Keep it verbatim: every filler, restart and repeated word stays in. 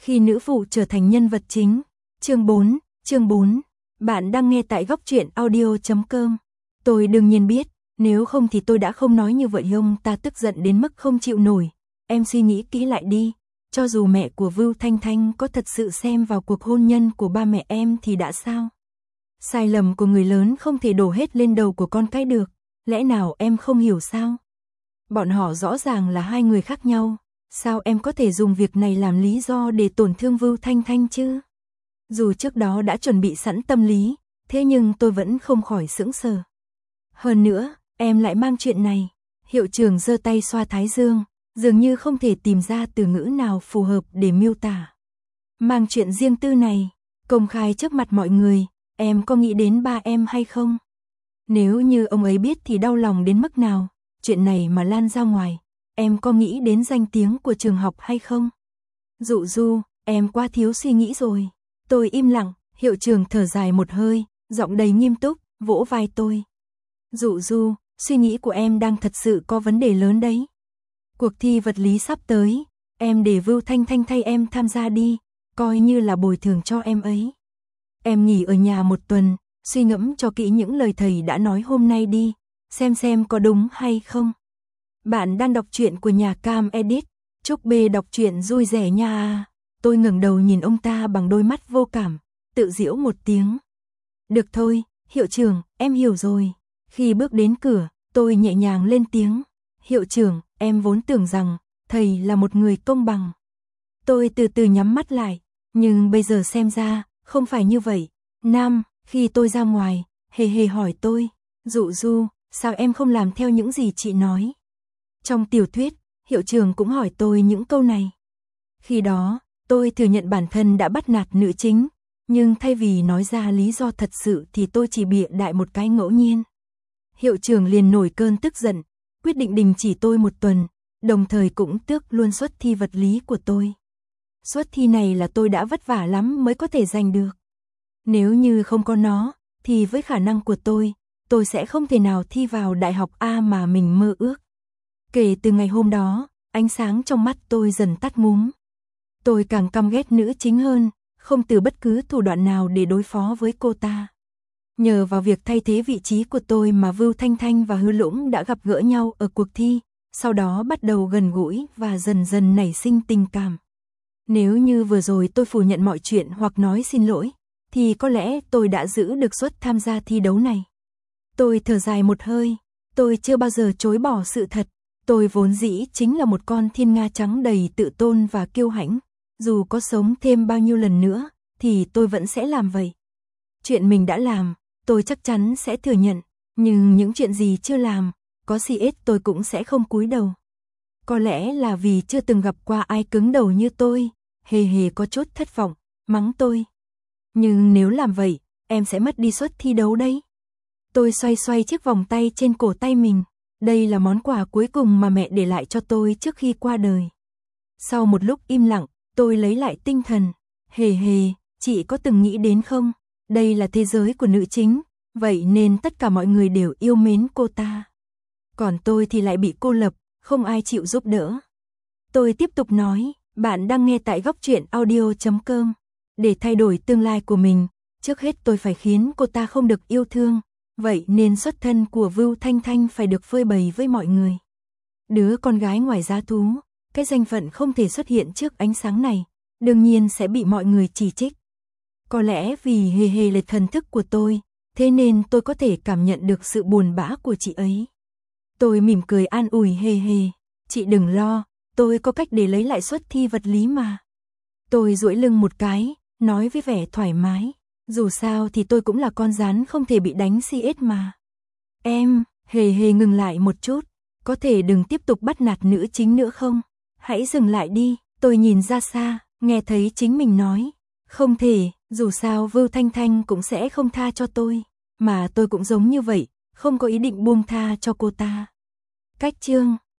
Khi nữ phụ trở thành nhân vật chính. Chương bốn, chương bốn. Bạn đang nghe tại góc truyện audio chấm com. Tôi đương nhiên biết, nếu không thì tôi đã không nói như vậy. Ông ta tức giận đến mức không chịu nổi. Em suy nghĩ kỹ lại đi, cho dù mẹ của Vưu Thanh Thanh có thật sự xem vào cuộc hôn nhân của ba mẹ em thì đã sao? Sai lầm của người lớn không thể đổ hết lên đầu của con cái được, lẽ nào em không hiểu sao? Bọn họ rõ ràng là hai người khác nhau, sao em có thể dùng việc này làm lý do để tổn thương Vưu Thanh Thanh chứ? Dù trước đó đã chuẩn bị sẵn tâm lý, thế nhưng tôi vẫn không khỏi sững sờ. Hơn nữa, em lại mang chuyện này. Hiệu trưởng giơ tay xoa thái dương, dường như không thể tìm ra từ ngữ nào phù hợp để miêu tả. Mang chuyện riêng tư này, công khai trước mặt mọi người, em có nghĩ đến ba em hay không? Nếu như ông ấy biết thì đau lòng đến mức nào, chuyện này mà lan ra ngoài, em có nghĩ đến danh tiếng của trường học hay không? Dụ Du, em quá thiếu suy nghĩ rồi. Tôi im lặng, hiệu trưởng thở dài một hơi, giọng đầy nghiêm túc, vỗ vai tôi. Dụ Du, suy nghĩ của em đang thật sự có vấn đề lớn đấy. Cuộc thi vật lý sắp tới, em để Vưu Thanh Thanh thay em tham gia đi, coi như là bồi thường cho em ấy. Em nghỉ ở nhà một tuần, suy ngẫm cho kỹ những lời thầy đã nói hôm nay đi, xem xem có đúng hay không. Bạn đang đọc truyện của nhà Cam Edit, chúc B đọc truyện vui vẻ nha. Tôi ngẩng đầu nhìn ông ta bằng đôi mắt vô cảm, tự giễu một tiếng. Được thôi, hiệu trưởng, em hiểu rồi. Khi bước đến cửa, tôi nhẹ nhàng lên tiếng. Hiệu trưởng, em vốn tưởng rằng thầy là một người công bằng. Tôi từ từ nhắm mắt lại, nhưng bây giờ xem ra, không phải như vậy. Nam, khi tôi ra ngoài, hề hề hỏi tôi, Dụ Du, sao em không làm theo những gì chị nói? Trong tiểu thuyết, hiệu trưởng cũng hỏi tôi những câu này. Khi đó, tôi thừa nhận bản thân đã bắt nạt nữ chính, nhưng thay vì nói ra lý do thật sự thì tôi chỉ bịa đại một cái ngẫu nhiên. Hiệu trưởng liền nổi cơn tức giận, quyết định đình chỉ tôi một tuần, đồng thời cũng tước luôn suất thi vật lý của tôi. Suất thi này là tôi đã vất vả lắm mới có thể giành được. Nếu như không có nó, thì với khả năng của tôi, tôi sẽ không thể nào thi vào đại học A mà mình mơ ước. Kể từ ngày hôm đó, ánh sáng trong mắt tôi dần tắt ngúm. Tôi càng căm ghét nữ chính hơn, không từ bất cứ thủ đoạn nào để đối phó với cô ta. Nhờ vào việc thay thế vị trí của tôi mà Vưu Thanh Thanh và Hư Lũng đã gặp gỡ nhau ở cuộc thi, sau đó bắt đầu gần gũi và dần dần nảy sinh tình cảm. Nếu như vừa rồi tôi phủ nhận mọi chuyện hoặc nói xin lỗi, thì có lẽ tôi đã giữ được suất tham gia thi đấu này. Tôi thở dài một hơi, tôi chưa bao giờ chối bỏ sự thật. Tôi vốn dĩ chính là một con thiên nga trắng đầy tự tôn và kiêu hãnh. Dù có sống thêm bao nhiêu lần nữa, thì tôi vẫn sẽ làm vậy. Chuyện mình đã làm, tôi chắc chắn sẽ thừa nhận. Nhưng những chuyện gì chưa làm, có xê ét tôi cũng sẽ không cúi đầu. Có lẽ là vì chưa từng gặp qua ai cứng đầu như tôi, hề hề có chút thất vọng, mắng tôi. Nhưng nếu làm vậy, em sẽ mất đi suất thi đấu đấy. Tôi xoay xoay chiếc vòng tay trên cổ tay mình. Đây là món quà cuối cùng mà mẹ để lại cho tôi trước khi qua đời. Sau một lúc im lặng, tôi lấy lại tinh thần. Hề hề, chị có từng nghĩ đến không? Đây là thế giới của nữ chính, vậy nên tất cả mọi người đều yêu mến cô ta. Còn tôi thì lại bị cô lập, không ai chịu giúp đỡ. Tôi tiếp tục nói, bạn đang nghe tại góc truyện audio chấm com. Để thay đổi tương lai của mình, trước hết tôi phải khiến cô ta không được yêu thương. Vậy nên xuất thân của Vưu Thanh Thanh phải được phơi bày với mọi người. Đứa con gái ngoài giá thú, cái danh phận không thể xuất hiện trước ánh sáng này, đương nhiên sẽ bị mọi người chỉ trích. Có lẽ vì hề hề lệch thần thức của tôi, thế nên tôi có thể cảm nhận được sự buồn bã của chị ấy. Tôi mỉm cười an ủi hề hề, chị đừng lo, tôi có cách để lấy lại suất thi vật lý mà. Tôi duỗi lưng một cái, nói với vẻ thoải mái. Dù sao thì tôi cũng là con rắn không thể bị đánh xê ét mà. Em, hề hề ngừng lại một chút, có thể đừng tiếp tục bắt nạt nữ chính nữa không? Hãy dừng lại đi, tôi nhìn ra xa, nghe thấy chính mình nói. Không thể, dù sao Vưu Thanh Thanh cũng sẽ không tha cho tôi, mà tôi cũng giống như vậy, không có ý định buông tha cho cô ta. Cách chương